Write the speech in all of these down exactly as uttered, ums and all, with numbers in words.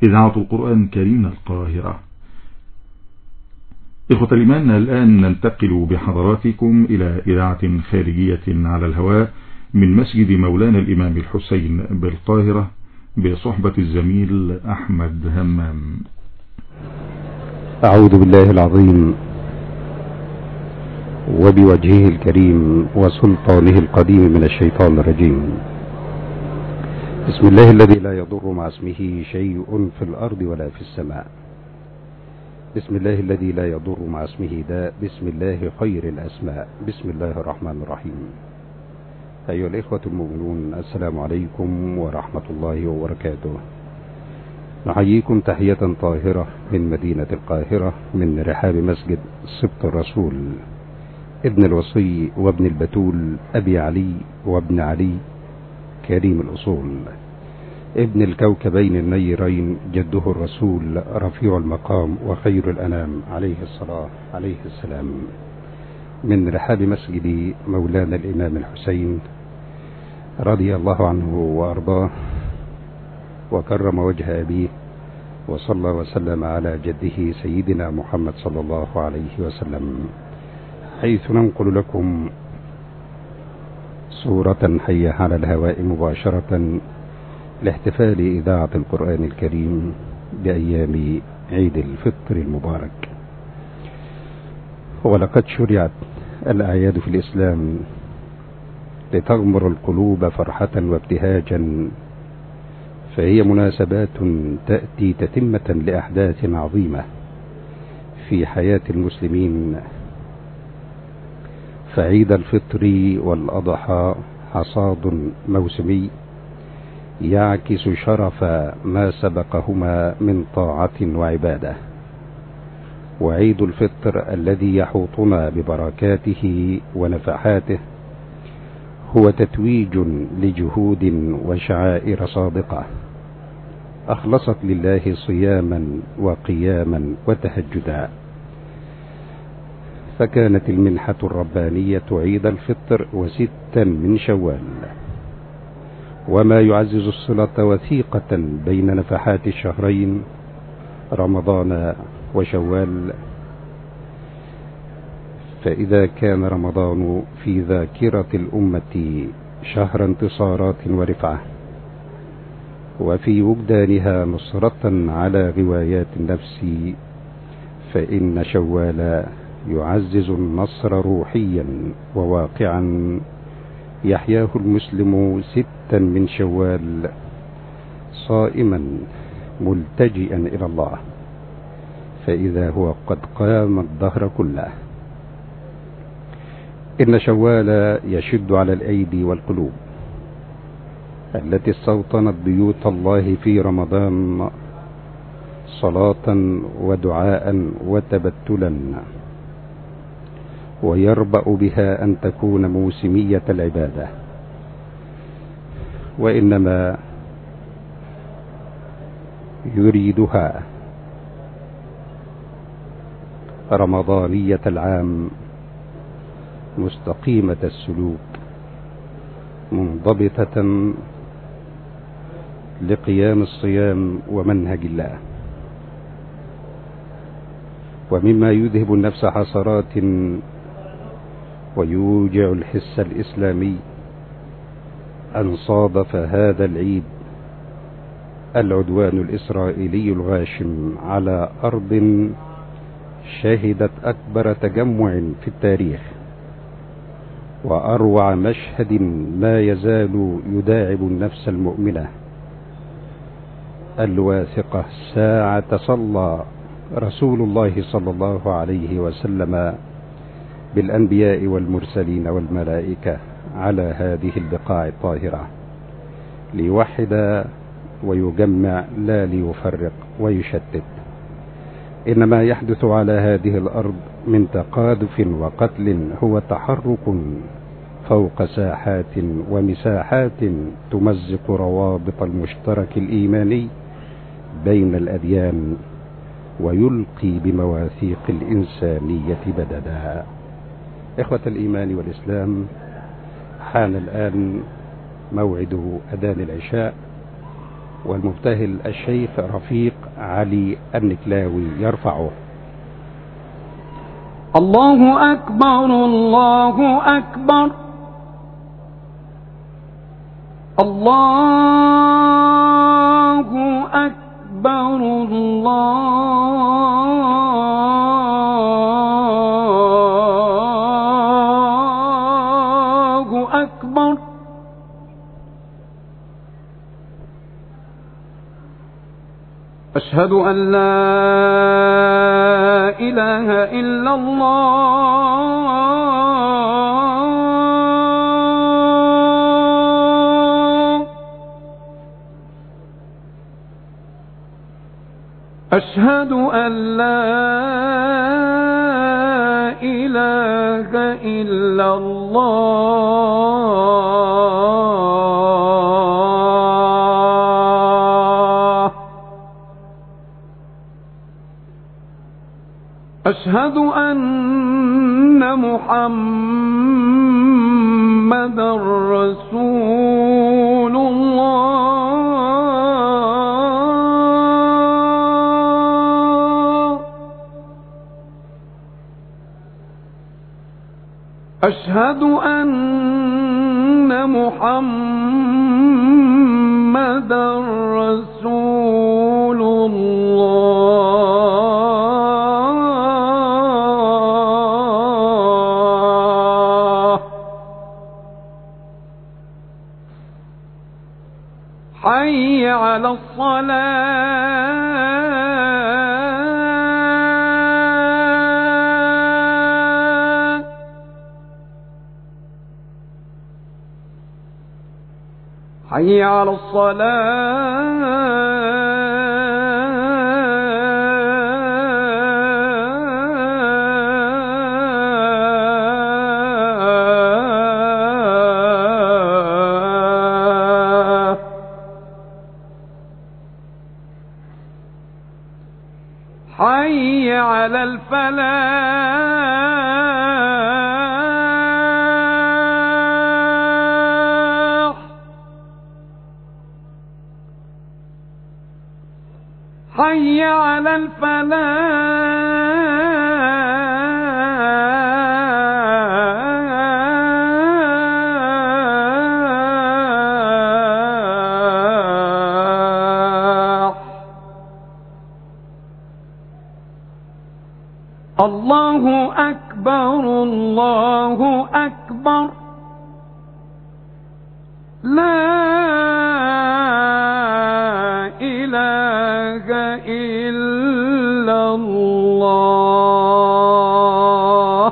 إذاعة القرآن الكريم من القاهرة. إخوة الإيمان، الآن ننتقل بحضراتكم إلى إذاعة خارجية على الهواء من مسجد مولانا الإمام الحسين بالقاهرة بصحبة الزميل أحمد همام. أعوذ بالله العظيم وبوجهه الكريم وسلطانه القديم من الشيطان الرجيم. بسم الله الذي لا يضر مع اسمه شيء في الأرض ولا في السماء. بسم الله الذي لا يضر مع اسمه داء. بسم الله خير الأسماء. بسم الله الرحمن الرحيم. أيها الإخوة المؤمنون، السلام عليكم ورحمة الله وبركاته. نحييكم تحية طاهرة من مدينة القاهرة من رحاب مسجد سبط الرسول ابن الوصي وابن البتول أبي علي وابن علي كريم الأصول ابن الكوكبين النيرين جده الرسول رفيع المقام وخير الأنام عليه الصلاة عليه السلام، من رحاب مسجد مولانا الإمام الحسين رضي الله عنه وأرضاه وكرم وجه أبيه وصلى وسلم على جده سيدنا محمد صلى الله عليه وسلم، حيث ننقل لكم صورة حية على الهواء مباشرة لاحتفال إذاعة القرآن الكريم بأيام عيد الفطر المبارك. ولقد شرعت الأعياد في الإسلام لتغمر القلوب فرحة وابتهاجا، فهي مناسبات تأتي تتمة لأحداث عظيمة في حياة المسلمين. فعيد الفطر والأضحى حصاد موسمي يعكس شرف ما سبقهما من طاعة وعبادة، وعيد الفطر الذي يحوطنا ببركاته ونفحاته هو تتويج لجهود وشعائر صادقة أخلصت لله صياما وقياما وتهجدا. فكانت المنحة الربانية عيد الفطر وستا من شوال، وما يعزز الصلة وثيقة بين نفحات الشهرين رمضان وشوال. فإذا كان رمضان في ذاكرة الأمة شهر انتصارات ورفعة، وفي وجدانها نصرة على غوايات النفس، فإن شوال يعزز النصر روحيا وواقعا يحياه المسلم ستا من شوال صائما ملتجئا إلى الله، فإذا هو قد قام الدهر كله. إن شوال يشد على الأيدي والقلوب التي استوطنت بيوت الله في رمضان صلاة ودعاء وتبتلا، ويربأ بها أن تكون موسمية العبادة، وإنما يريدها رمضانية العام مستقيمة السلوك منضبطة لقيام الصيام ومنهج الله. ومما يذهب النفس حسرات ويوجع الحس الإسلامي أن صادف هذا العيد العدوان الإسرائيلي الغاشم على أرض شهدت أكبر تجمع في التاريخ وأروع مشهد ما يزال يداعب النفس المؤمنة الواثقة ساعة صلى رسول الله صلى الله عليه وسلم بالأنبياء والمرسلين والملائكة على هذه البقاع الطاهرة ليوحد ويجمع لا ليفرق ويشتت. إنما يحدث على هذه الأرض من تقاذف وقتل هو تحرك فوق ساحات ومساحات تمزق روابط المشترك الإيماني بين الأديان ويلقي بمواثيق الإنسانية بددا. إخوة الإيمان والإسلام، حان الآن موعد أذان العشاء، والمبتهل الشيخ رفيق علي النكلاوي يرفعه. الله أكبر الله أكبر الله أكبر الله أكبر. أشهد أن لا إله إلا الله. أشهد أن لا إله إلا الله. أشهد أن محمدا رسول الله. أشهد أن محمدا رسول الله. حي على الصلاة. حي على الصلاة. حي على الفلاح. حي على الفلاح. الله أكبر الله أكبر. لا إله إلا الله.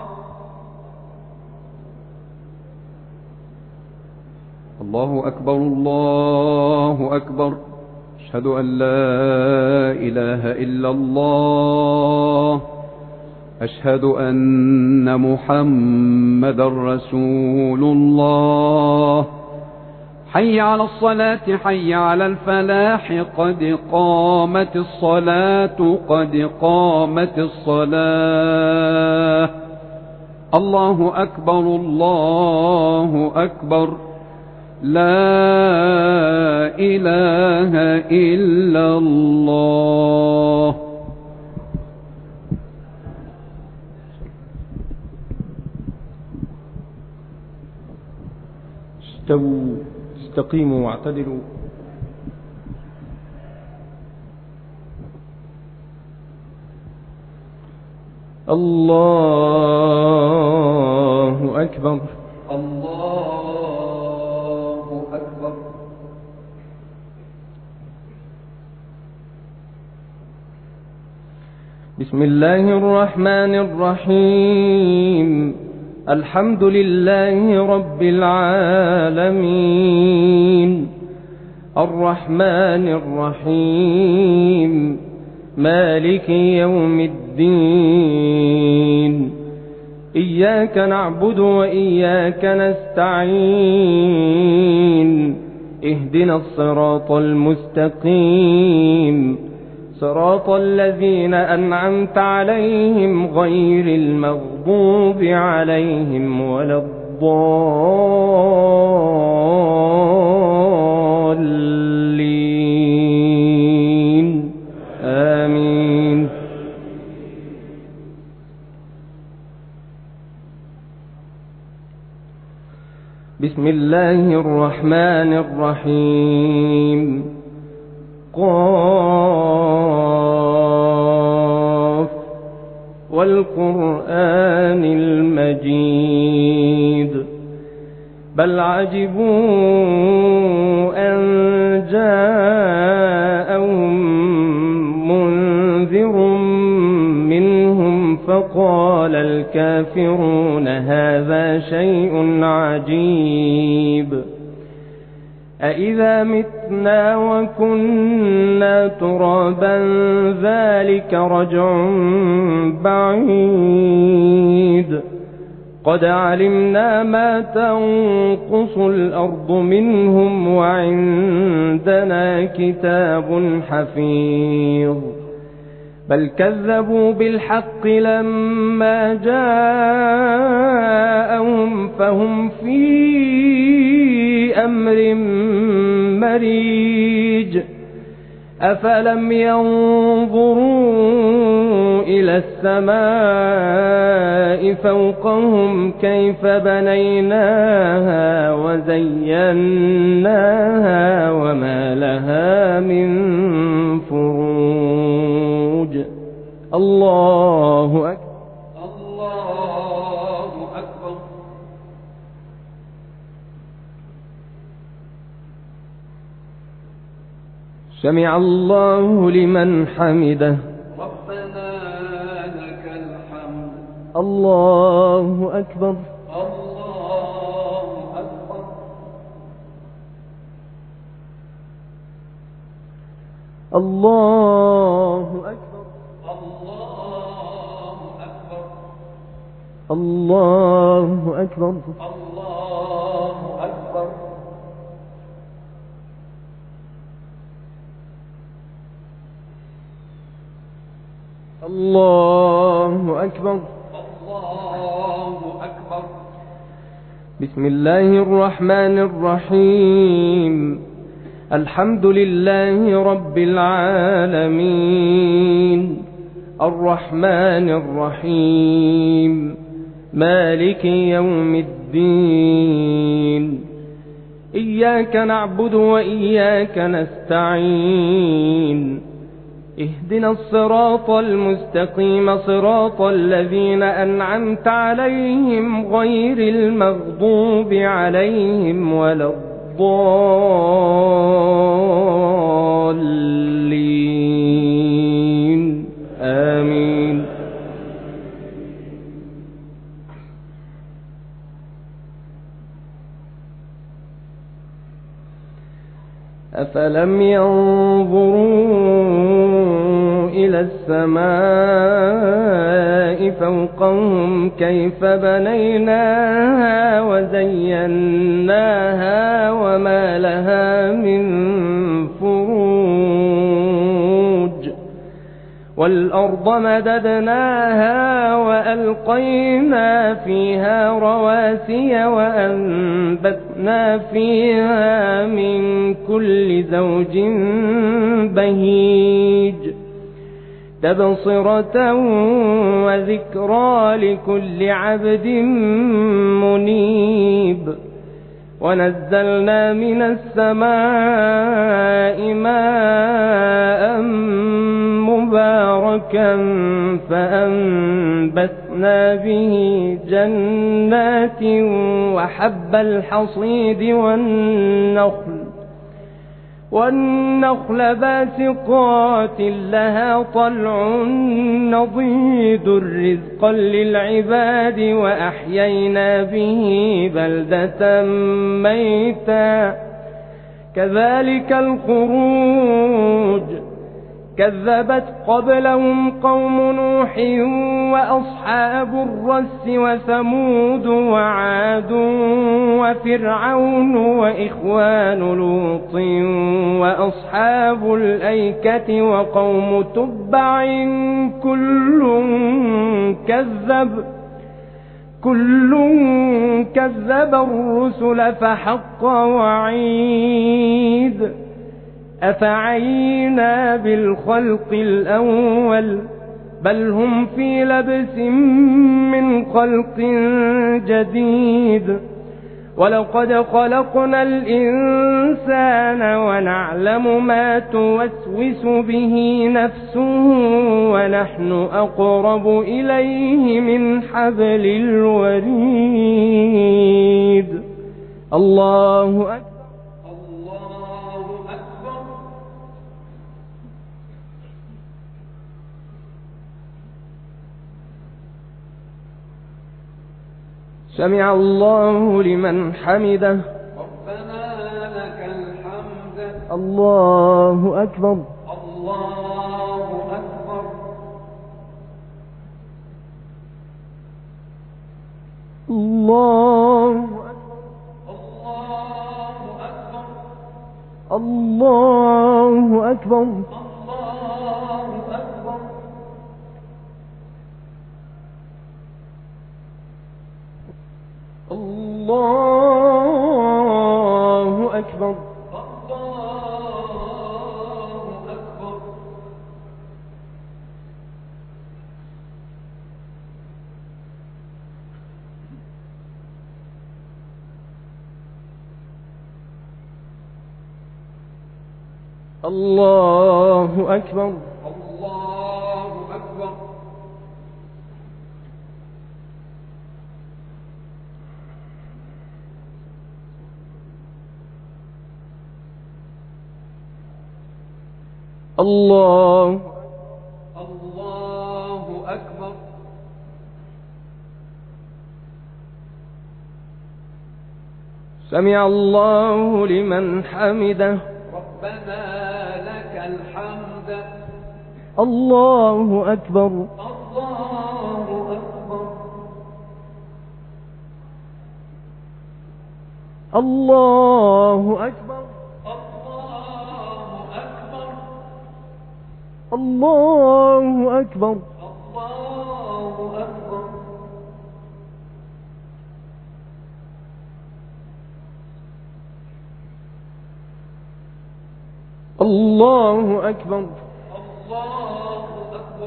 الله أكبر الله أكبر. أشهد أن لا إله إلا الله. أشهد أن محمدا رسول الله. حي على الصلاة حي على الفلاح. قد قامت الصلاة قد قامت الصلاة. الله أكبر الله أكبر. لا إله إلا الله. استووا استقيموا واعتدلوا. الله أكبر الله أكبر. بسم الله الرحمن الرحيم. الحمد لله رب العالمين. الرحمن الرحيم. مالك يوم الدين. إياك نعبد وإياك نستعين. اهدنا الصراط المستقيم. صراط الذين أنعمت عليهم غير المغضوب عليهم ولا الضالين. بسم الله الرحمن الرحيم قاف والقرآن المجيد بل عجبوا أن جاءهم منذر منهم فقال الكافرون هذا شيء عجيب أإذا متنا وكنا ترابا ذلك رجع بعيد قد علمنا ما تنقص الأرض منهم وعندنا كتاب حفيظ بل كذبوا بالحق لما جاءهم فهم في أمر مريج أفلم ينظروا إلى السماء فوقهم كيف بنيناها وزيناها وما لها من فروج الله أكبر الله أكبر سمع الله لمن حمده ربنا لك الحمد الله أكبر الله أكبر الله أكبر الله الله أكبر أكبر الله أكبر الله أكبر الله أكبر بسم الله الرحمن الرحيم الحمد لله رب العالمين الرحمن الرحيم مالك يوم الدين إياك نعبد وإياك نستعين اهدنا الصراط المستقيم صراط الذين أنعمت عليهم غير المغضوب عليهم ولا الضالين آمين أفلم ينظروا إلى السماء فوقهم كيف بنيناها وزيناها وما لها من فروج والأرض مددناها وألقينا فيها رواسي وأنبتنا فيها من كل زوج بهيج تبصرة وذكرى لكل عبد منيب ونزلنا من السماء ماء مباركا فأنبتنا به جنات وحب الحصيد والنخل والنخل باسقات لها طلع نضيد رزقا للعباد وأحيينا به بلدة ميتا كذلك الخروج كذبت قبلهم قوم نوح وأصحاب الرس وثمود وعاد وفرعون وإخوان لوط وأصحاب الأيكة وقوم تبع كل كذب كل كذب الرسل فحق وعيد أفعينا بالخلق الأول بل هم في لبس من خلق جديد ولقد خلقنا الإنسان ونعلم ما توسوس به نفسه ونحن أقرب إليه من حبل الوريد. الله أكبر. الله أكبر. سمع الله لمن حمده. ربنا لك الحمد. الله أكبر. الله أكبر. الله الله أكبر. الله أكبر. الله أكبر. الله أكبر. الله أكبر. الله أكبر. الله الله أكبر. سمع الله لمن حمده. ربنا لك الحمد. الله أكبر. الله أكبر. الله أكبر. الله الله أكبر. أكبر. الله أكبر. الله أكبر. الله أكبر.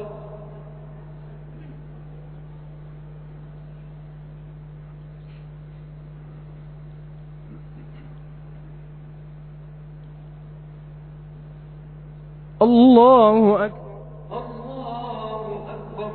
الله أكبر. الله أكبر.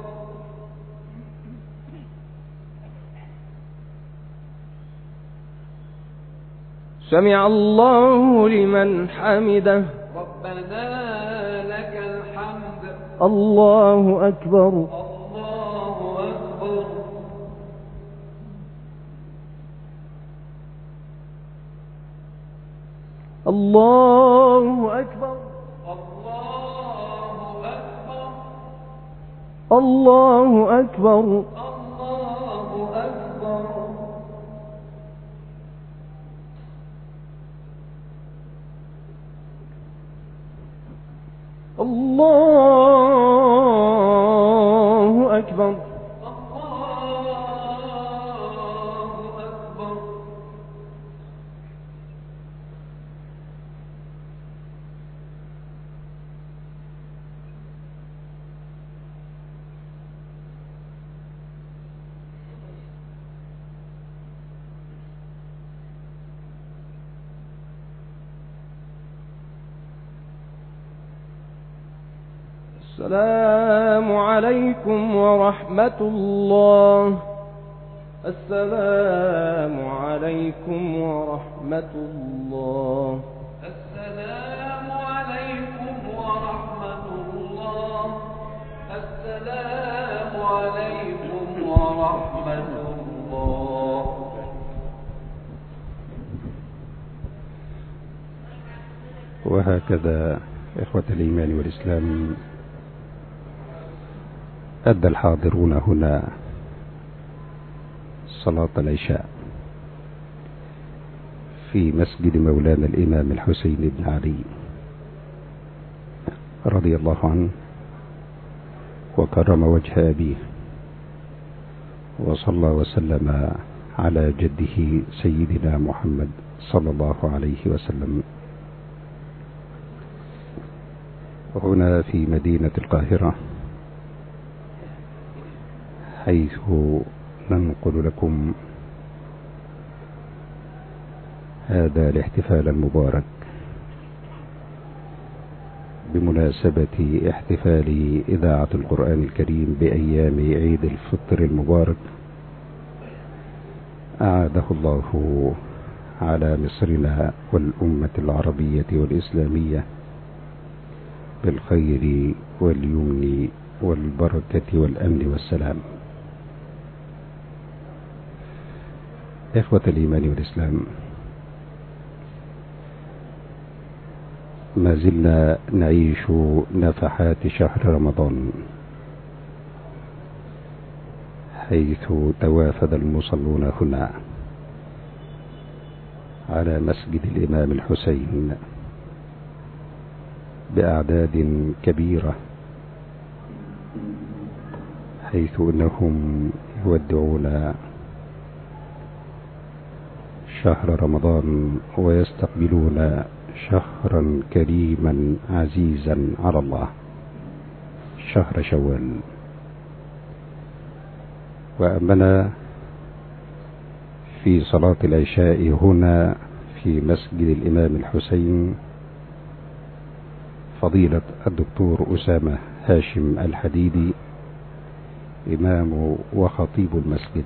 سمع الله لمن حمده. ربنا لك الحمد. الله أكبر. الله أكبر. الله أكبر. الله الله أكبر. أكبر. الله أكبر. الله أكبر. الله أكبر. السلام عليكم ورحمة الله. السلام عليكم ورحمة الله. السلام عليكم ورحمة الله. السلام عليكم ورحمة الله. وهكذا إخوة الإيمان والإسلام أدى الحاضرون هنا صلاة العشاء في مسجد مولانا الإمام الحسين بن علي رضي الله عنه، وكرم وجه أبيه، وصلى وسلم على جده سيدنا محمد صلى الله عليه وسلم. هنا في مدينة القاهرة، حيث ننقل لكم هذا الاحتفال المبارك بمناسبة احتفال إذاعة القرآن الكريم بأيام عيد الفطر المبارك، أعاده الله على مصرنا والأمة العربية والإسلامية بالخير واليمن والبركة والأمن والسلام. إخوة الإيمان والإسلام، ما زلنا نعيش نفحات شهر رمضان، حيث توافد المصلون هنا على مسجد الإمام الحسين بأعداد كبيرة، حيث أنهم يودعون شهر رمضان ويستقبلون شهرا كريما عزيزا على الله، شهر شوال. وأمنا في صلاة العشاء هنا في مسجد الإمام الحسين فضيلة الدكتور أسامة هاشم الحديدي، إمام وخطيب المسجد.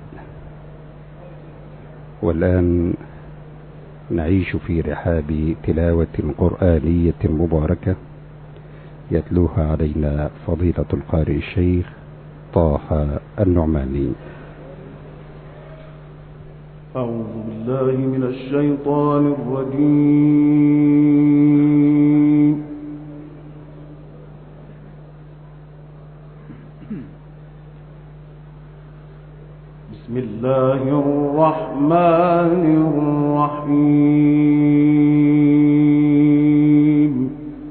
والآن نعيش في رحاب تلاوة قرآنية مباركة يتلوها علينا فضيلة القارئ الشيخ طه النعماني. أعوذ بالله من الشيطان الرجيم. بسم الله الرحمن الرحيم.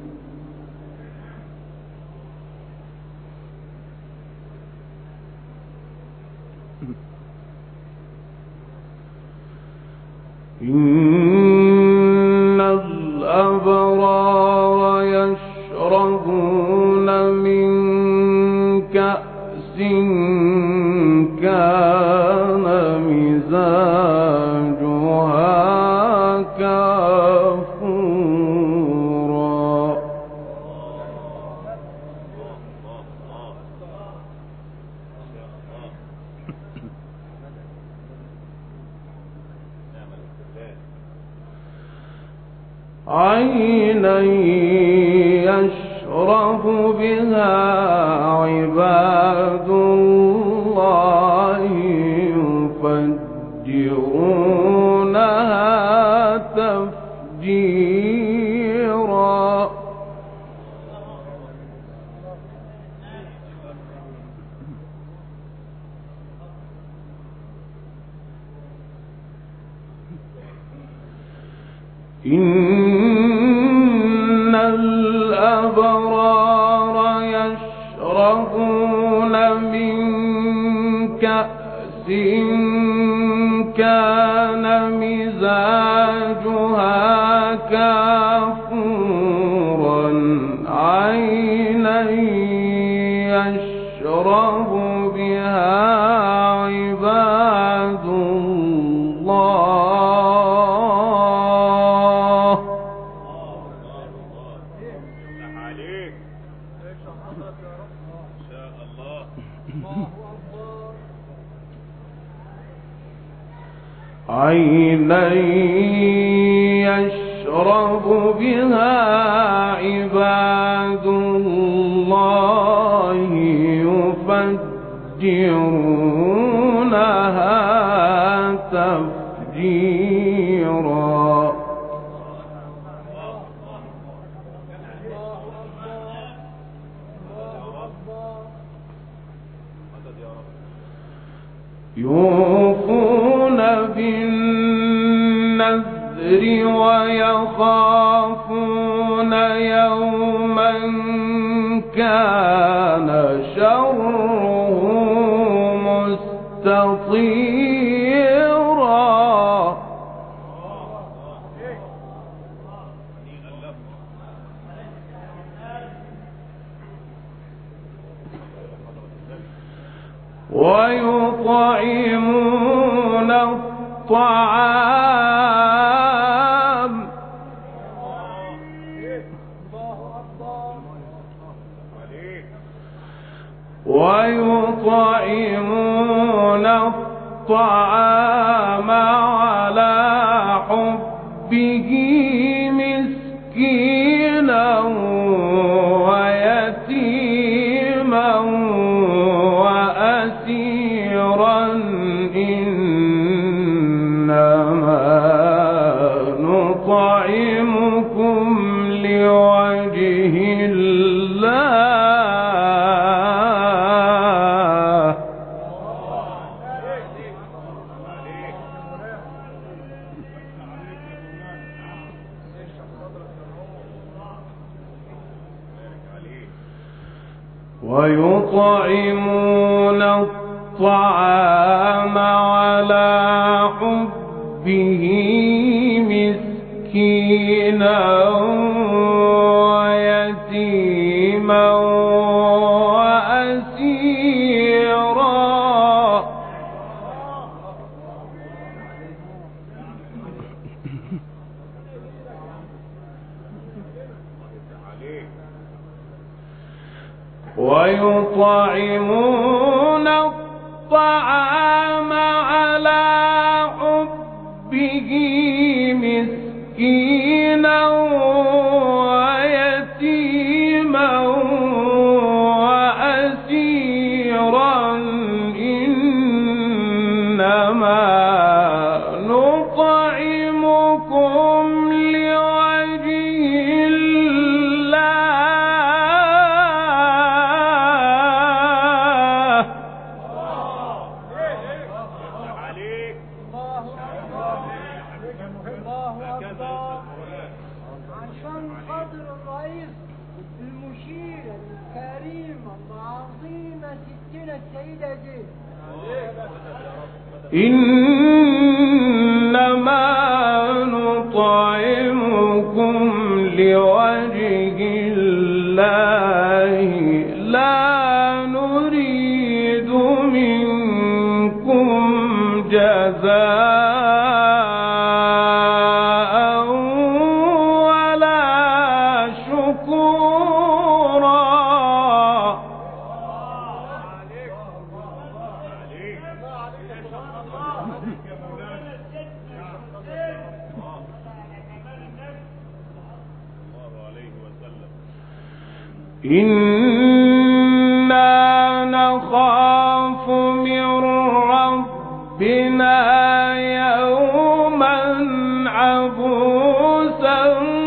إن الأبرار يشربون من كأس كان مزاجها كافورا. عينا يشرب بها عباد الله يفجرونها تفجيرا. إن الأبرار يشربون من كأس كان مزاجها كافورا. عينا يشرب بها عباد الله عينا يشرب بها عباد الله يفجرونها تفجيرا. يوفون بالنذر ويخافون يوما كان شره مستطيرا. ويطعمون الطعام ويطعمون الطعام على حبه مسكينا ويتيما وأسيرا إنما نطعمكم لوجه الله ويطعمون الطعام على حبه مسكينا ويتيما وأسيرا ويطعمون الطعام على حبه مسكينا ويتيما وأسيرا إنما نطعمكم لوجه عشان خاطر الرئيس المشير الكريم العظيمة ستنا السيدة دي إنما نطعمكم لوجه الله لا نريد منكم جزاء ولا شكورا. إنا نخاف من ربنا يوما عبوسا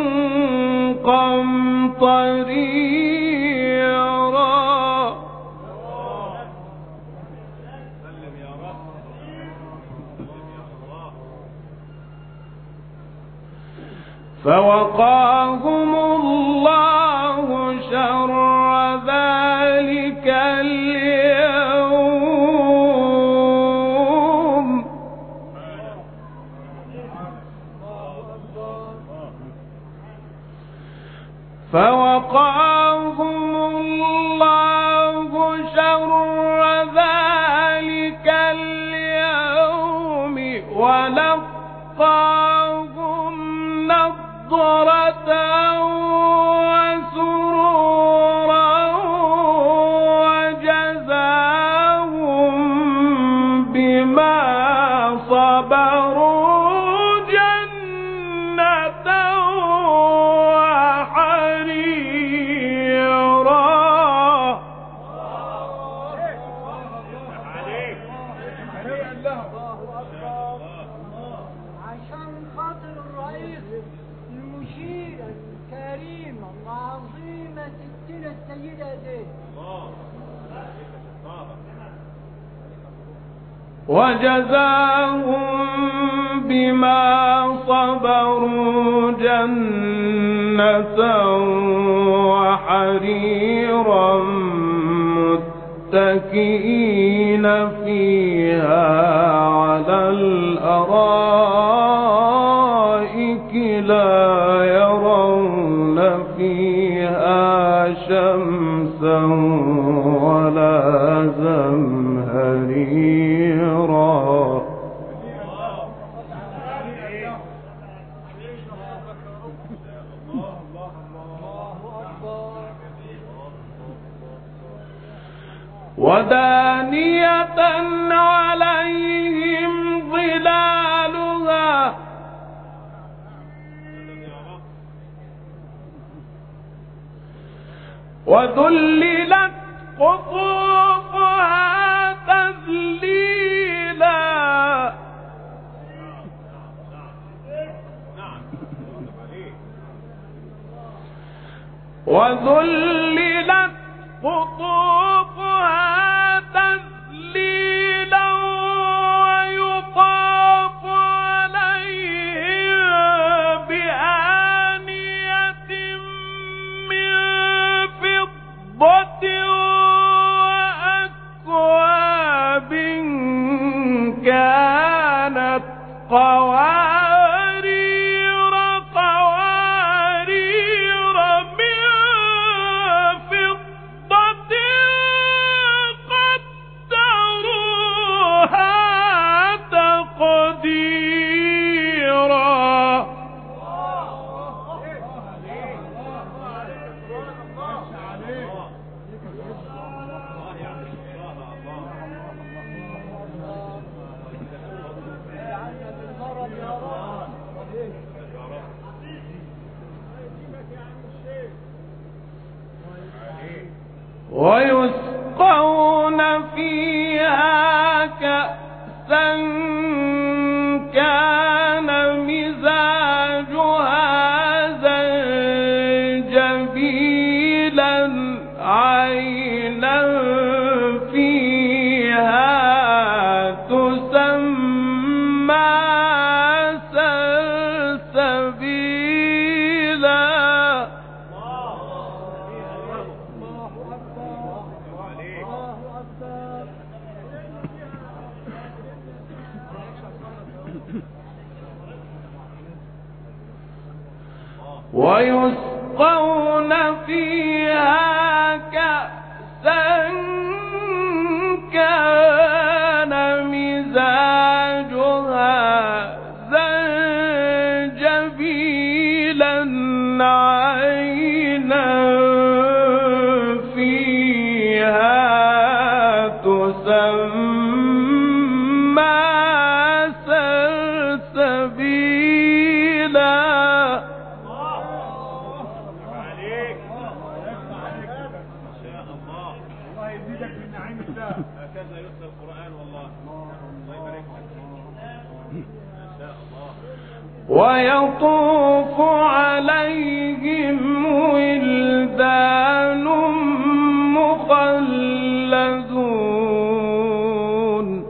قمطريرا. فوقاهم الله شر ذلك اليوم فوقاهم الله شر ذلك اليوم ولقاهم نضرة وسرورا وجزاهم بما صبروا جنة وحريرا. عشان خاطر الرئيس المشير الكريم العظيمة ستنا السيدة دي وجزاهم بما صبروا جنة وحريرا متكئين فيها على الأرائك لا يرون فيها شمسا ولا زمهريرا. ودانية عليهم ظلالها وذللت قطوفها تذليلا وذللت قطوفها تذليلا ويطاف عليهم بآنية من فضة وأكواب كانت قوارير قوارير من فضة قدروها تقديرا ويسقون فيها كأسا كان مزاجها زنجبيلا عينا فيها تسمى سلسبيلا ويسقون فيها كأسا كان مزاجها زنجبيلا عينا فيها تسمى سلسبيلا ويطوف عليهم ولدان مخلدون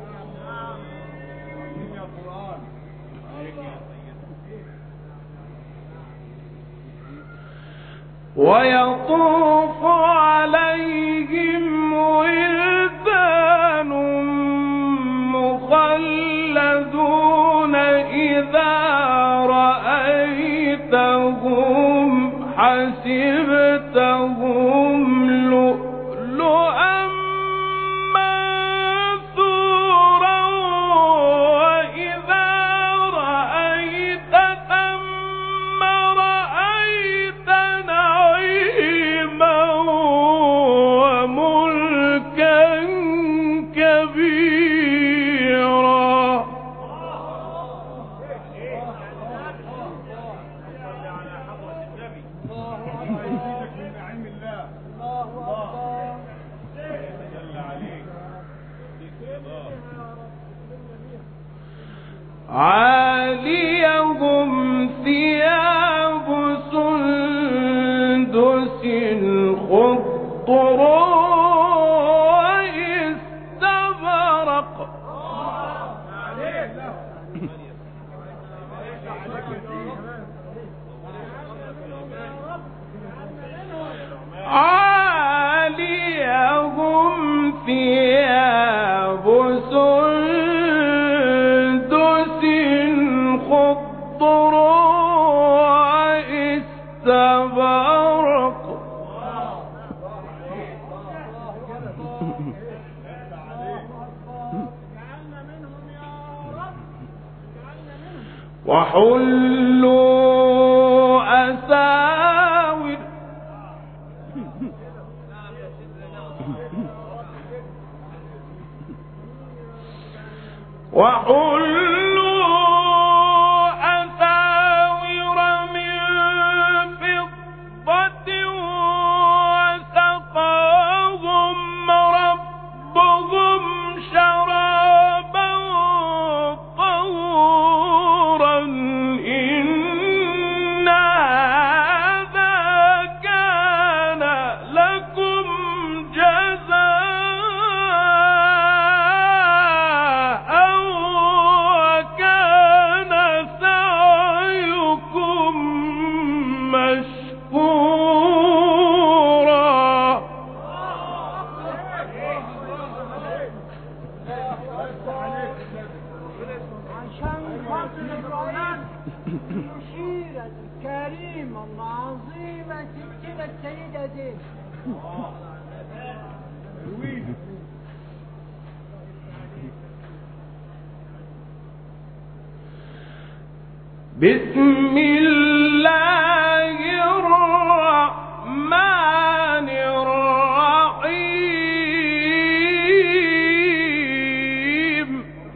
ويطوف عليهم ولدان مخلدون إذا رأيتهم حسبتهم لؤلؤا منثورا وإذا رأيت ثم رأيت نعيما وملكا كبيرا عاليهم ثياب سندس خضر واستبرق عاليهم ثياب سندس خضر واستبرق وحلوا أساور وحلوا أساور من فضة وسقاهم ربهم شرابا طهورا إن هذا كان لكم جزاء وكان سعيكم مشكورا. عشان خاطر الرئيس المشيرة الكريمة العظيمة ستنا السيدة دي. بسم الله الرحمن الرحيم.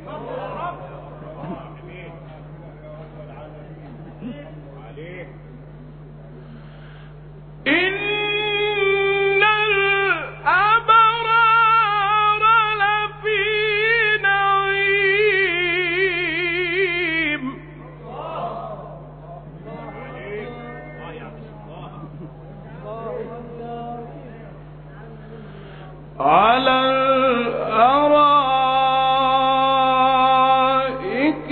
إن الأبرار لفي نعيم على الأرائك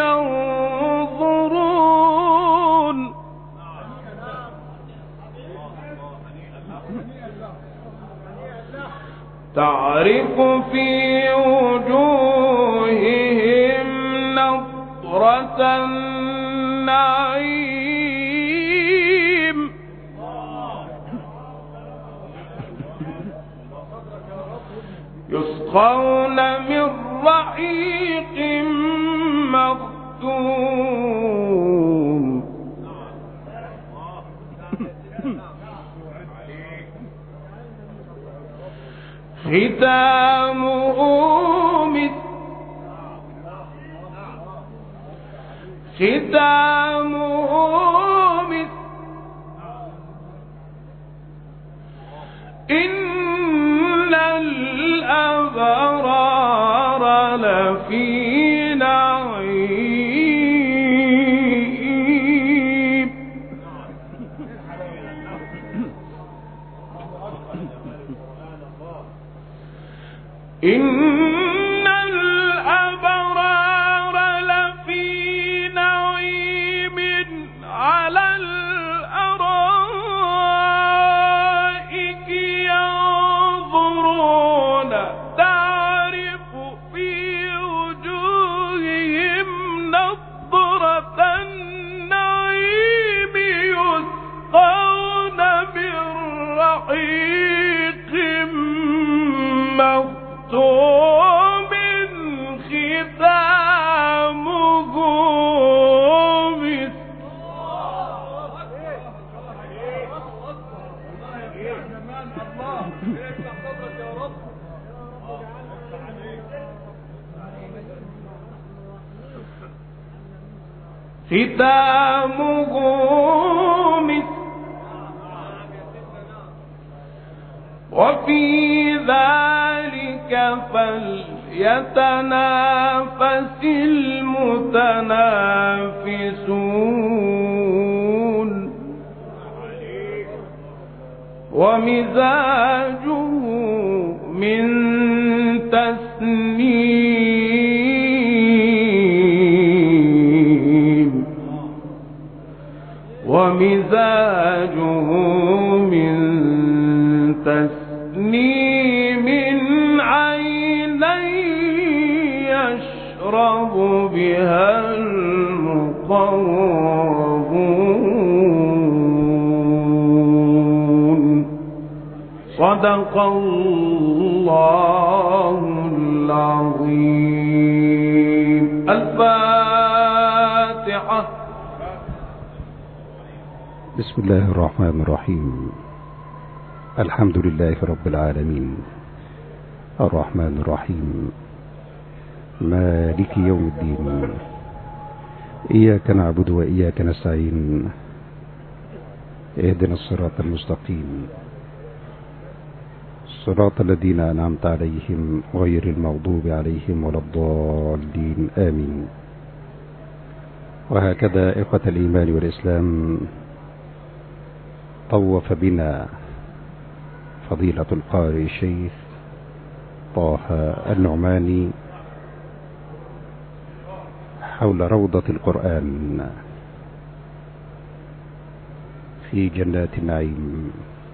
ينظرون تعرف في وجوههم نضرة النعيم يسقون من رحيق مختوم ختامه مسك ختامه مسك إن الأبرار لفي نعيم إن الأبرار لفي نعيم على الأرائك ينظرون تعرف في وجوههم نضرة النعيم يسقون من رحيق مختوم ختامه مسك ختامه مسك وفي ذلك فليتنافس المتنافسون ومزاجه من تسنيم ومزاجه من تسنيم عينا يشرب بها المقربون. صدق الله العظيم. الفاتحة. بسم الله الرحمن الرحيم. الحمد لله رب العالمين الرحمن الرحيم مالك يوم الدين. إياك نعبد وإياك نستعين. اهدنا الصراط المستقيم، صراط الذين أنعمت عليهم غير المغضوب عليهم ولا الضالين، آمين. وهكذا إخوة الإيمان والإسلام طوف بنا فضيلة القارئ الشيخ طه النعماني حول روضة القرآن في جنات النعيم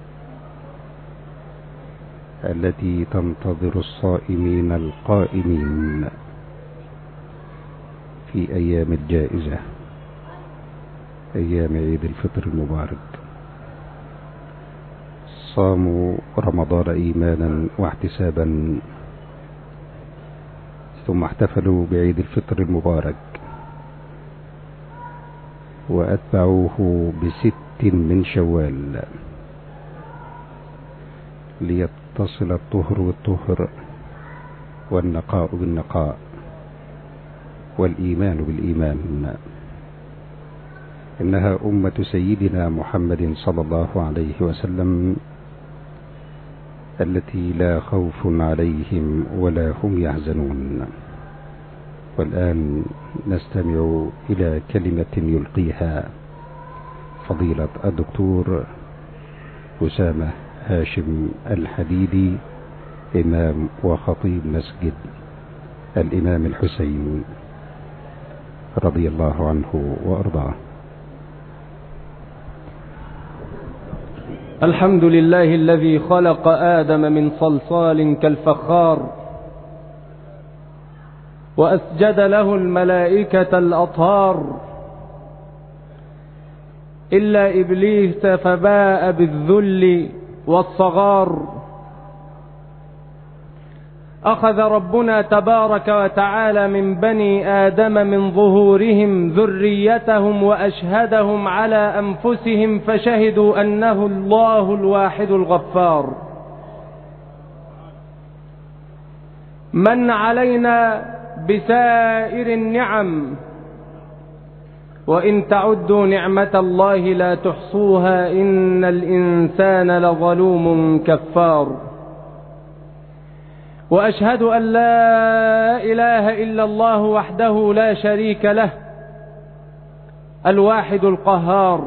التي تنتظر الصائمين القائمين في أيام الجائزة، أيام عيد الفطر المبارك. صاموا رمضان إيمانا واحتسابا، ثم احتفلوا بعيد الفطر المبارك وأتبعوه بست من شوال ليتصل الطهر بالطهر والنقاء بالنقاء والإيمان بالإيمان. إنها أمة سيدنا محمد صلى الله عليه وسلم التي لا خوف عليهم ولا هم يحزنون. والآن نستمع إلى كلمة يلقيها فضيلة الدكتور أسامة هاشم الحديدي، إمام وخطيب مسجد الإمام الحسين رضي الله عنه وأرضاه. الحمد لله الذي خلق آدم من صلصال كالفخار، وأسجد له الملائكة الأطهار، إلا إبليس فباء بالذل والصغار. أخذ ربنا تبارك وتعالى من بني آدم من ظهورهم ذريتهم وأشهدهم على أنفسهم فشهدوا أنه الله الواحد الغفار. من علينا بسائر النعم، وإن تعدوا نعمة الله لا تحصوها، إن الإنسان لظلوم كفار. وأشهد أن لا إله إلا الله وحده لا شريك له الواحد القهار.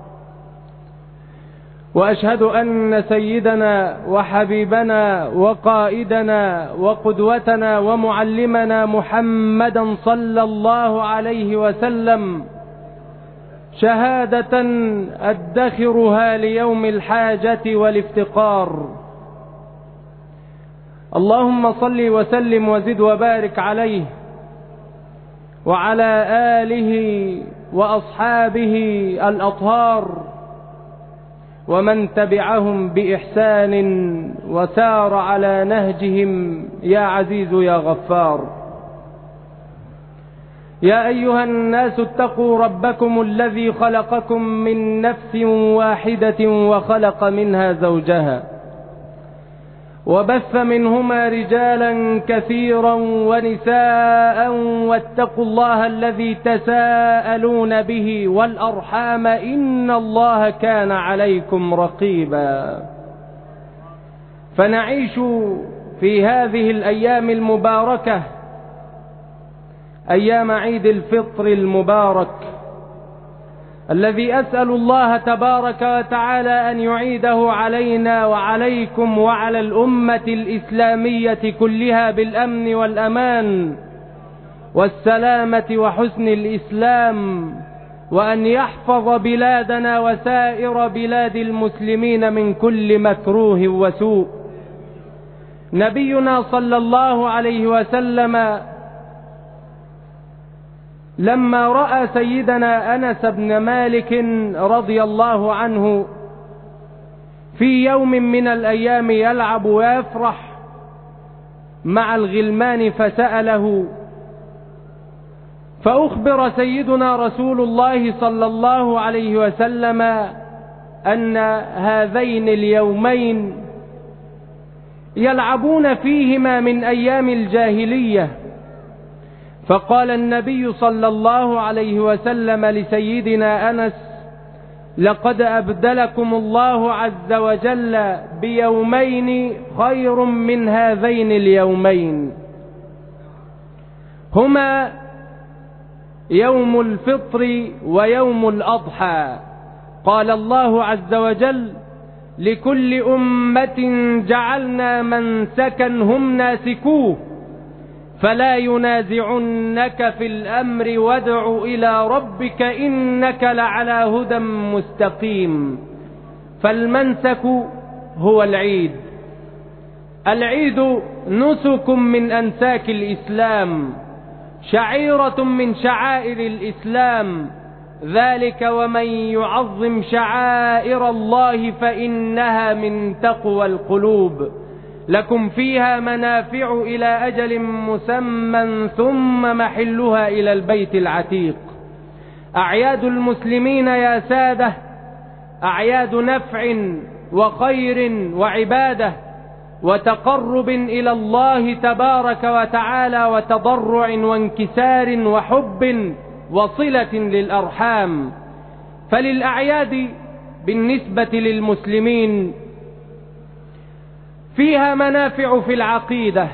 وأشهد أن سيدنا وحبيبنا وقائدنا وقدوتنا ومعلمنا محمدا صلى الله عليه وسلم شهادة أدخرها ليوم الحاجة والافتقار. اللهم صل وسلم وزد وبارك عليه وعلى آله وأصحابه الأطهار ومن تبعهم بإحسان وسار على نهجهم يا عزيز يا غفار. يا أيها الناس اتقوا ربكم الذي خلقكم من نفس واحدة وخلق منها زوجها وبث منهما رجالا كثيرا ونساء، واتقوا الله الذي تساءلون به والأرحام إن الله كان عليكم رقيبا. فنعيش في هذه الأيام المباركة، أيام عيد الفطر المبارك، الذي أسأل الله تبارك وتعالى أن يعيده علينا وعليكم وعلى الأمة الإسلامية كلها بالأمن والأمان والسلامة وحسن الإسلام، وأن يحفظ بلادنا وسائر بلاد المسلمين من كل مكروه وسوء. نبينا صلى الله عليه وسلم لما رأى سيدنا أنس بن مالك رضي الله عنه في يوم من الأيام يلعب ويفرح مع الغلمان فسأله، فأخبر سيدنا رسول الله صلى الله عليه وسلم أن هذين اليومين يلعبون فيهما من أيام الجاهلية، فقال النبي صلى الله عليه وسلم لسيدنا أنس: لقد أبدلكم الله عز وجل بيومين خير من هذين اليومين، هما يوم الفطر ويوم الأضحى. قال الله عز وجل: لكل أمة جعلنا منسكا هم ناسكوه فلا ينازعنك في الأمر وادع إلى ربك إنك لعلى هدى مستقيم. فالمنسك هو العيد. العيد نسك من أنساك الإسلام، شعيرة من شعائر الإسلام، ذلك ومن يعظم شعائر الله فإنها من تقوى القلوب. لكم فيها منافع إلى أجل مسمى ثم محلها إلى البيت العتيق. أعياد المسلمين يا سادة أعياد نفع وخير وعبادة وتقرب إلى الله تبارك وتعالى وتضرع وانكسار وحب وصلة للأرحام. فللأعياد بالنسبة للمسلمين فيها منافع في العقيدة،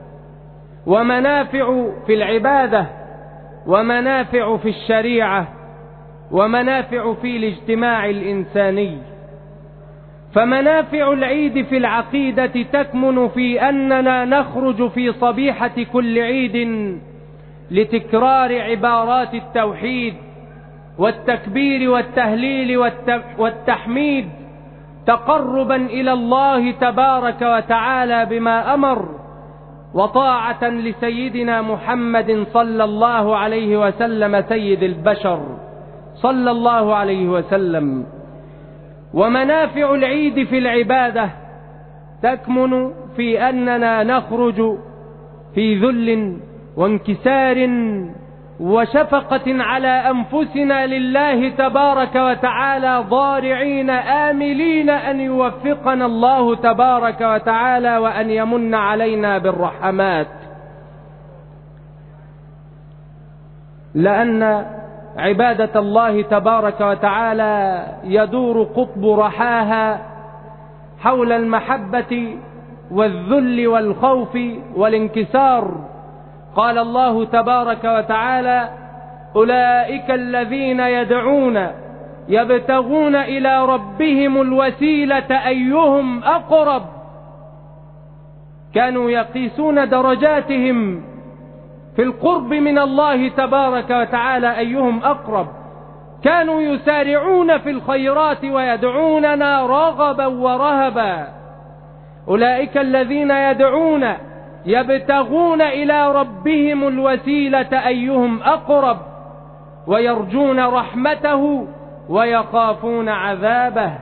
ومنافع في العبادة، ومنافع في الشريعة، ومنافع في الاجتماع الإنساني. فمنافع العيد في العقيدة تكمن في أننا نخرج في صبيحة كل عيد لتكرار عبارات التوحيد والتكبير والتهليل والتحميد تقربا إلى الله تبارك وتعالى بما أمر، وطاعة لسيدنا محمد صلى الله عليه وسلم سيد البشر صلى الله عليه وسلم. ومنافع العيد في العبادة تكمن في أننا نخرج في ذل وانكسار وشفقة على أنفسنا لله تبارك وتعالى، ضارعين آملين أن يوفقنا الله تبارك وتعالى وأن يمن علينا بالرحمات. لأن عبادة الله تبارك وتعالى يدور قطب رحاها حول المحبة والذل والخوف والانكسار. قال الله تبارك وتعالى: أولئك الذين يدعون يبتغون إلى ربهم الوسيلة أيهم أقرب. كانوا يقيسون درجاتهم في القرب من الله تبارك وتعالى أيهم أقرب. كانوا يسارعون في الخيرات ويدعوننا رغبا ورهبا. أولئك الذين يدعون يبتغون إلى ربهم الوسيلة أيهم أقرب ويرجون رحمته ويخافون عذابه.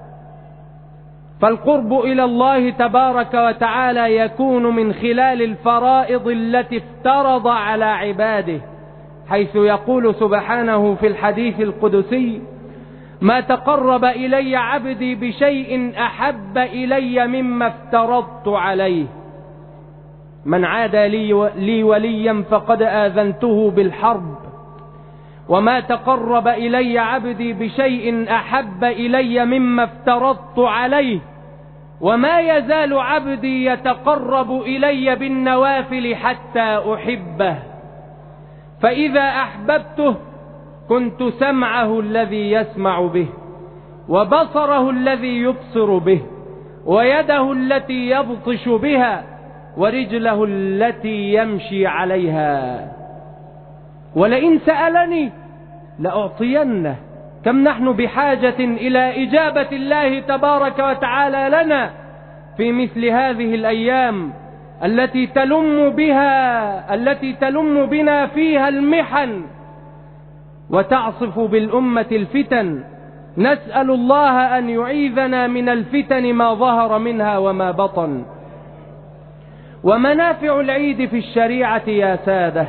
فالقرب إلى الله تبارك وتعالى يكون من خلال الفرائض التي افترض على عباده، حيث يقول سبحانه في الحديث القدسي: ما تقرب إلي عبدي بشيء أحب إلي مما افترضت عليه. من عادى لي وليا فقد آذنته بالحرب. وما تقرب إلي عبدي بشيء أحب إلي مما افترضت عليه، وما يزال عبدي يتقرب إلي بالنوافل حتى أحبه، فإذا أحببته كنت سمعه الذي يسمع به، وبصره الذي يبصر به، ويده التي يبطش بها، ورجله التي يمشي عليها. ولئن سألني لأعطينه. كم نحن بحاجة إلى إجابة الله تبارك وتعالى لنا في مثل هذه الأيام التي تلم بها التي تلم بنا فيها المحن وتعصف بالأمة الفتن. نسأل الله أن يعيذنا من الفتن ما ظهر منها وما بطن. ومنافع العيد في الشريعة يا سادة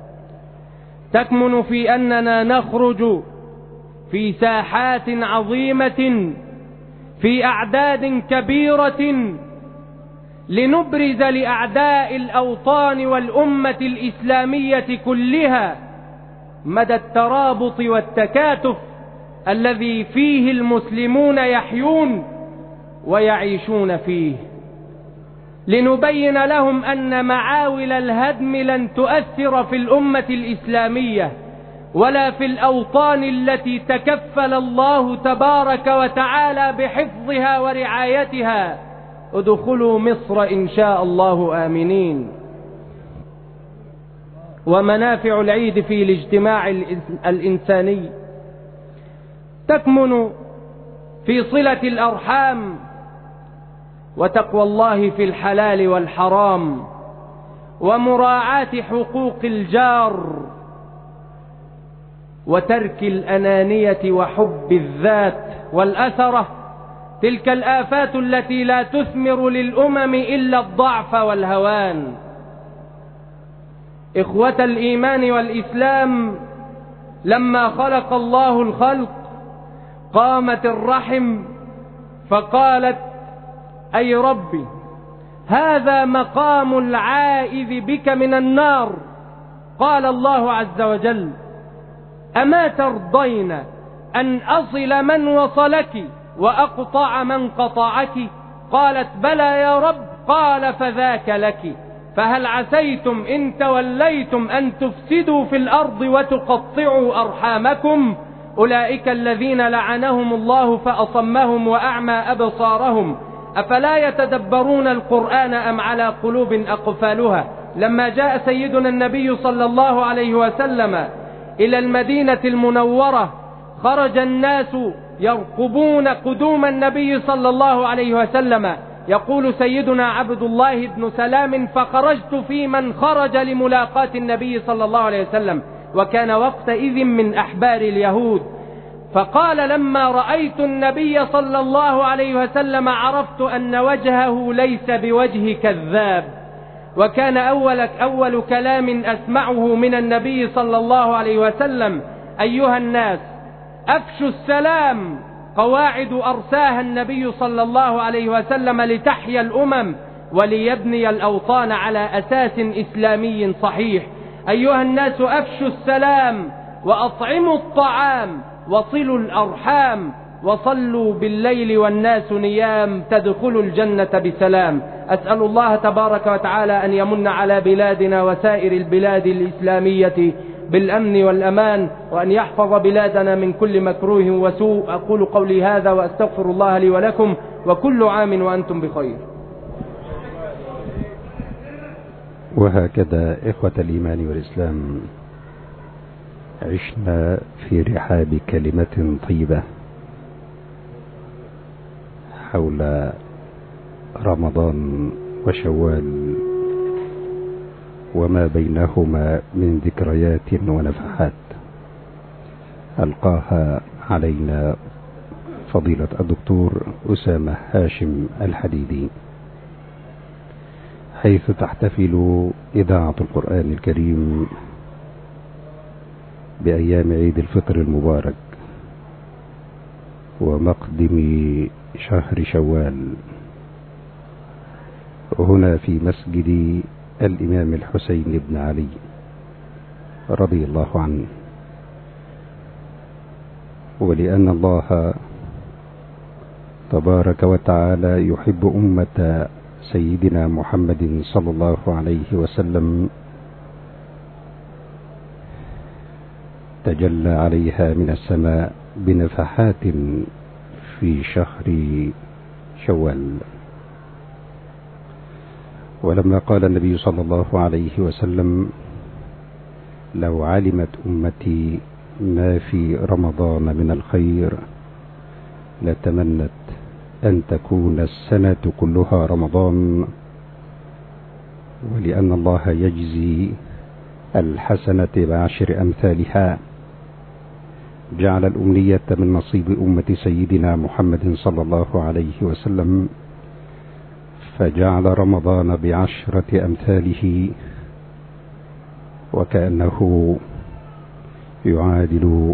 تكمن في أننا نخرج في ساحات عظيمة في أعداد كبيرة لنبرز لأعداء الأوطان والأمة الإسلامية كلها مدى الترابط والتكاتف الذي فيه المسلمون يحيون ويعيشون فيه، لنبين لهم أن معاول الهدم لن تؤثر في الأمة الإسلامية ولا في الأوطان التي تكفل الله تبارك وتعالى بحفظها ورعايتها. ادخلوا مصر إن شاء الله آمنين. ومنافع العيد في الاجتماع الإنساني تكمن في صلة الأرحام وتقوى الله في الحلال والحرام ومراعاة حقوق الجار وترك الأنانية وحب الذات والأثرة، تلك الآفات التي لا تثمر للأمم إلا الضعف والهوان. إخوة الإيمان والإسلام، لما خلق الله الخلق قامت الرحم فقالت: أي ربي، هذا مقام العائذ بك من النار. قال الله عز وجل: أما ترضين أن أصل من وصلك وأقطع من قطعك؟ قالت: بلى يا رب. قال: فذاك لك. فهل عسيتم إن توليتم أن تفسدوا في الأرض وتقطعوا أرحامكم؟ أولئك الذين لعنهم الله فأصمهم وأعمى أبصارهم، أفلا يتدبرون القرآن أم على قلوب أقفالها؟ لما جاء سيدنا النبي صلى الله عليه وسلم إلى المدينة المنورة خرج الناس يرقبون قدوم النبي صلى الله عليه وسلم. يقول سيدنا عبد الله بن سلام: فخرجت في من خرج لملاقاة النبي صلى الله عليه وسلم، وكان وقتئذ من أحبار اليهود. فقال: لما رأيت النبي صلى الله عليه وسلم عرفت أن وجهه ليس بوجه كذاب. وكان أول, أول كلام أسمعه من النبي صلى الله عليه وسلم: أيها الناس، أفشوا السلام. قواعد أرساها النبي صلى الله عليه وسلم لتحيا الأمم وليبني الأوطان على أساس إسلامي صحيح. أيها الناس، أفشوا السلام وأطعموا الطعام وصلوا الأرحام وصلوا بالليل والناس نيام، تدخلوا الجنة بسلام. أسأل الله تبارك وتعالى أن يمن على بلادنا وسائر البلاد الإسلامية بالأمن والأمان، وأن يحفظ بلادنا من كل مكروه وسوء. أقول قولي هذا وأستغفر الله لي ولكم، وكل عام وأنتم بخير. وهكذا إخوة الإيمان والإسلام عشنا في رحاب كلمة طيبة حول رمضان وشوال وما بينهما من ذكريات ونفحات ألقاها علينا فضيلة الدكتور أسامة هاشم الحديدي، حيث تحتفل إذاعة القرآن الكريم بأيام عيد الفطر المبارك ومقدم شهر شوال هنا في مسجد الإمام الحسين بن علي رضي الله عنه. ولأن الله تبارك وتعالى يحب أمة سيدنا محمد صلى الله عليه وسلم تجلى عليها من السماء بنفحات في شهر شوال. ولما قال النبي صلى الله عليه وسلم: لو علمت أمتي ما في رمضان من الخير لتمنت أن تكون السنة كلها رمضان، ولأن الله يجزي الحسنة بعشر أمثالها جعل الأمنية من نصيب أمة سيدنا محمد صلى الله عليه وسلم، فجعل رمضان بعشرة أمثاله، وكأنه يعادل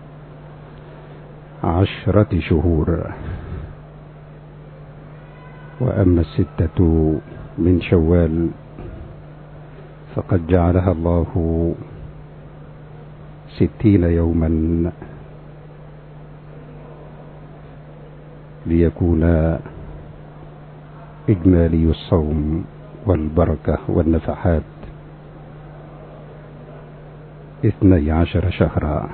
عشرة شهور. وأما الستة من شوال فقد جعلها الله ستين يوما ليكون إجمالي الصوم والبركة والنفحات اثني عشر شهرا.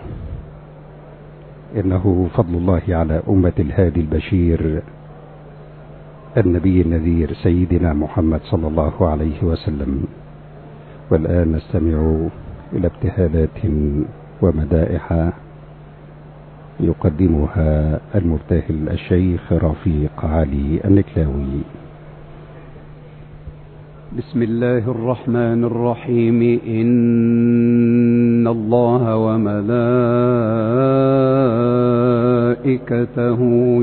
إنه فضل الله على أمة الهادي البشير النبي النذير سيدنا محمد صلى الله عليه وسلم. والآن نستمع إلى ابتهالات ومدائح يقدمها المرتهل الشيخ رفيق علي النكلاوي. بسم الله الرحمن الرحيم. إن الله وملائكته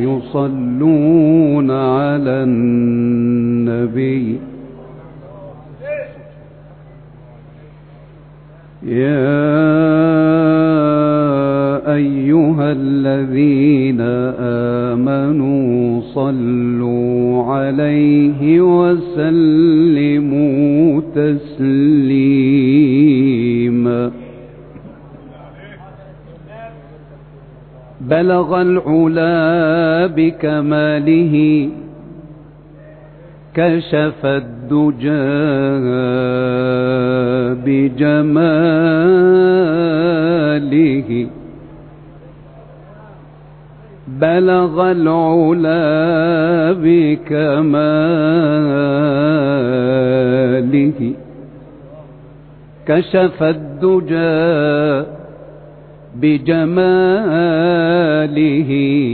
يصلون على النبي يا أيها الذين آمنوا صلوا عليه وسلموا تسليما. بلغ العلا بكماله كشف الدجى بجماله. بلغ العلا بكماله كشف الدجى بجماله.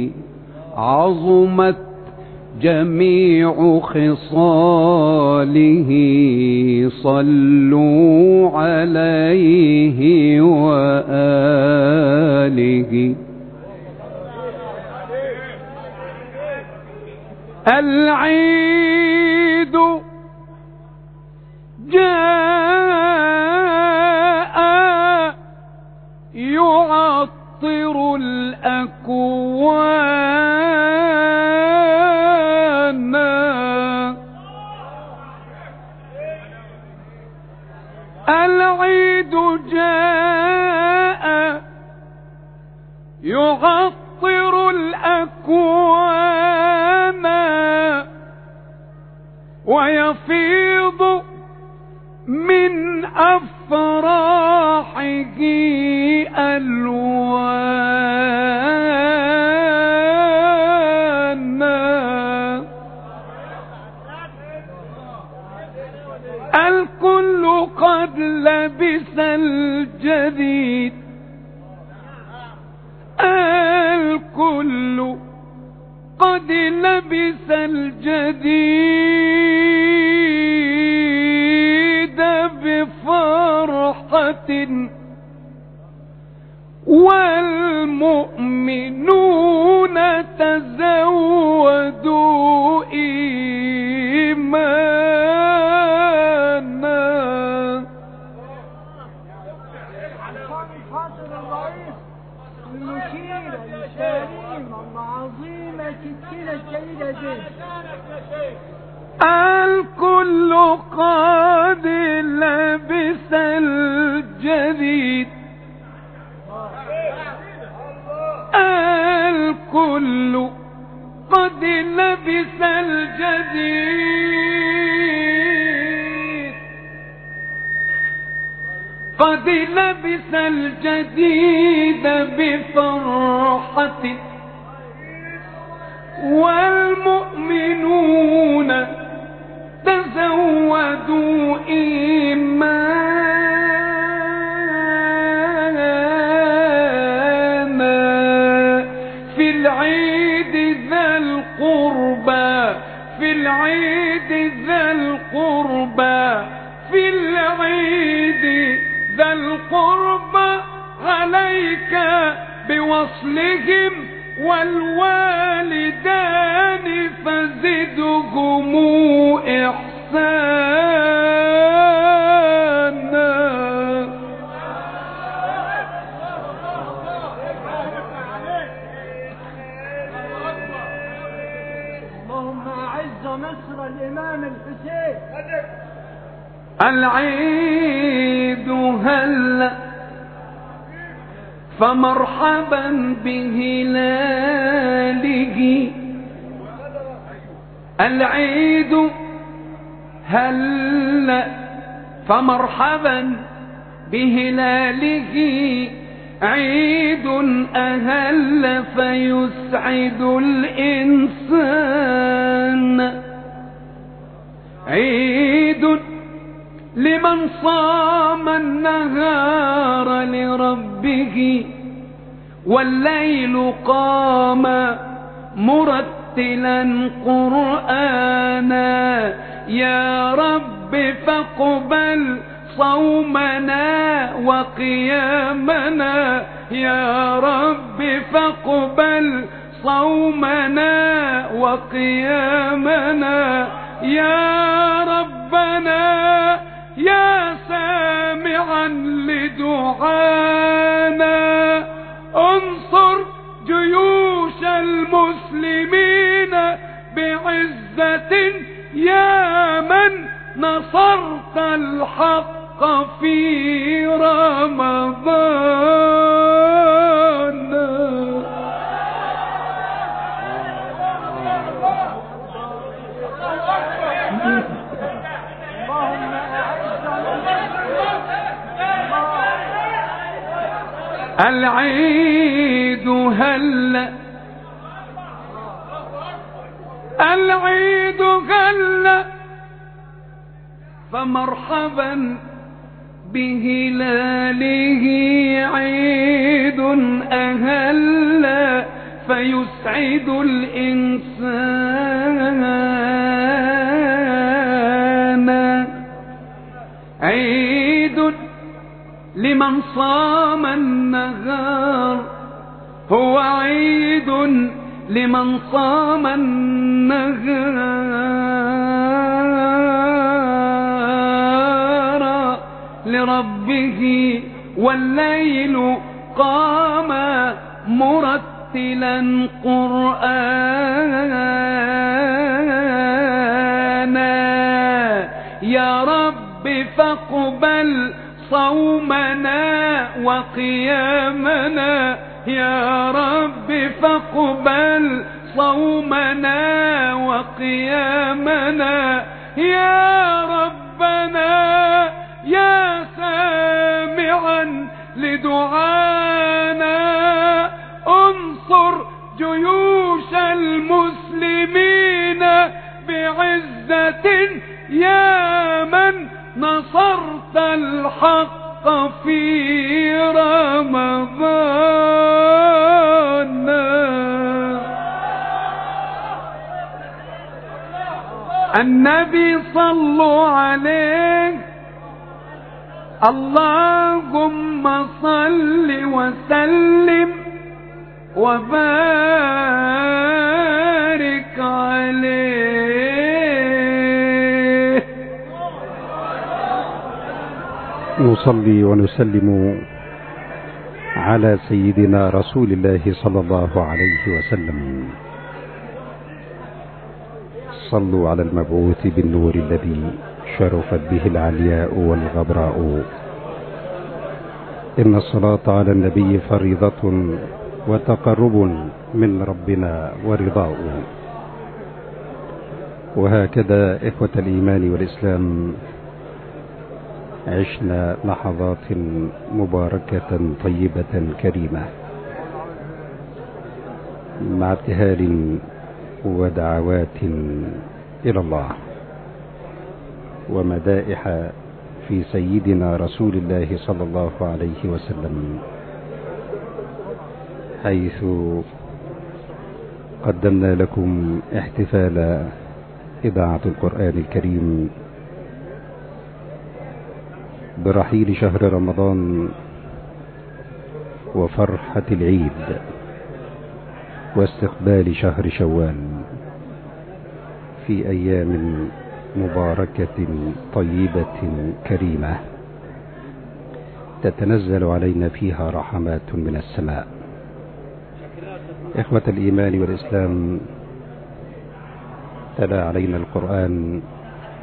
عظمت جميع خصاله. صلوا عليه وآله. العيد جاء يعطر الأكوان. العيد جاء يعطر الأكوان ويفيض من أفراحه ألوان. الكل قد لبس الجديد. الكل قد لبس الجديد بفرحة والمؤمنون تزودوا إيمانا. خاطر الرئيس المشيرة الكريمة العظيمة ستنا السيدة زين. الكل قد لبس الجديد. الكل قد لبس الجديد. قد لبس الجديد بفرحة والمؤمنون تزودوا إيمانا. في العيد ذا القربى في العيد ذا القربى في العيد ذا القربى عليك بوصلهم والوالدان فزدهم إحسانا. اللهم أعز مصر الحسين. العيد هلا فمرحبا بهلاله، العيد هلا فمرحبا بهلاله، عيد أهل فيسعد الإنسان، عيد لمن صام النهار لربه والليل قام مرتلا قرآنا، يا رب فاقبل صومنا وقيامنا، يا رب فاقبل صومنا وقيامنا، يا ربنا يا سامعا لدعانا، انصر جيوش المسلمين بعزة، يا من نصرت الحق في رمضان. العيد هلا العيد هلا فمرحبا بهلاله، عيد أهل فيسعد الإنسان، عيد لمن صام النهار، هو عيد لمن صام النهار لربه والليل قام مرتلا قرآنا، يا رب فاقبل صومنا وقيامنا، يا رب فاقبل صومنا وقيامنا، يا ربنا يا سامعا لدعانا، انصر جيوش المسلمين بعزة، يا من نصرت الحق في رمضان. النبي صلوا عليه، اللهم صل وسلم وبارك عليه. نصلي ونسلم على سيدنا رسول الله صلى الله عليه وسلم. صلوا على المبعوث بالنور الذي شرفت به العلياء والغبراء. إن الصلاة على النبي فريضة وتقرب من ربنا ورضاء. وهكذا إخوة الإيمان والإسلام عشنا لحظات مباركة طيبة كريمة مع ابتهال ودعوات إلى الله ومدائح في سيدنا رسول الله صلى الله عليه وسلم، حيث قدمنا لكم احتفال إذاعة القرآن الكريم برحيل شهر رمضان وفرحة العيد واستقبال شهر شوال في أيام مباركة طيبة كريمة تتنزل علينا فيها رحمات من السماء. إخوة الإيمان والإسلام، تلا علينا القرآن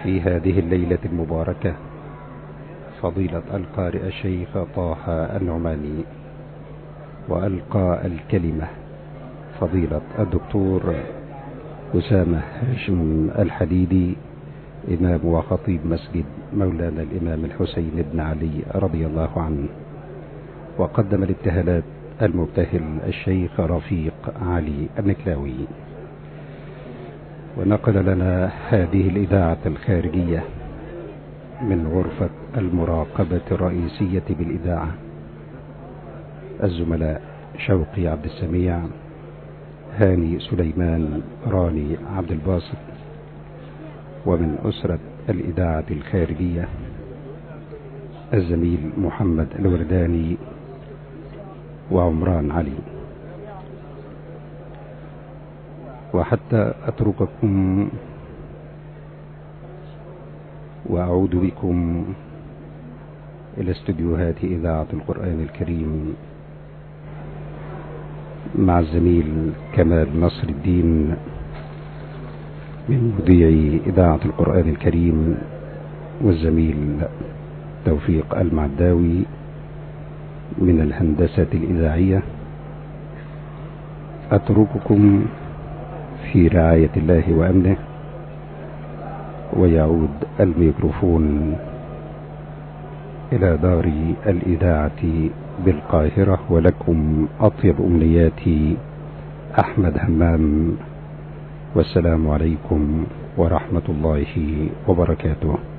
في هذه الليلة المباركة فضيلة القارئ الشيخ طه النعماني، وألقى الكلمة فضيلة الدكتور أسامة هاشم الحديدي، إمام وخطيب مسجد مولانا الإمام الحسين بن علي رضي الله عنه. وقدم الابتهالات المبتهل الشيخ رفيق علي النكلاوي. ونقل لنا هذه الإذاعة الخارجية من غرفة المراقبة الرئيسية بالإذاعة الزملاء شوقي عبد السميع، هاني سليمان، راني عبد الباسط. ومن أسرة الإذاعة الخارجية الزميل محمد الورداني وعمران علي. وحتى أترككم وأعود بكم إلى استديوهات إذاعة القرآن الكريم مع الزميل كمال نصر الدين من مذيع إذاعة القرآن الكريم، والزميل توفيق المعداوي من الهندسة الإذاعية. أترككم في رعاية الله وأمنه، ويعود الميكروفون إلى دار الإذاعة بالقاهرة. ولكم أطيب أمنياتي أحمد همام، والسلام عليكم ورحمة الله وبركاته.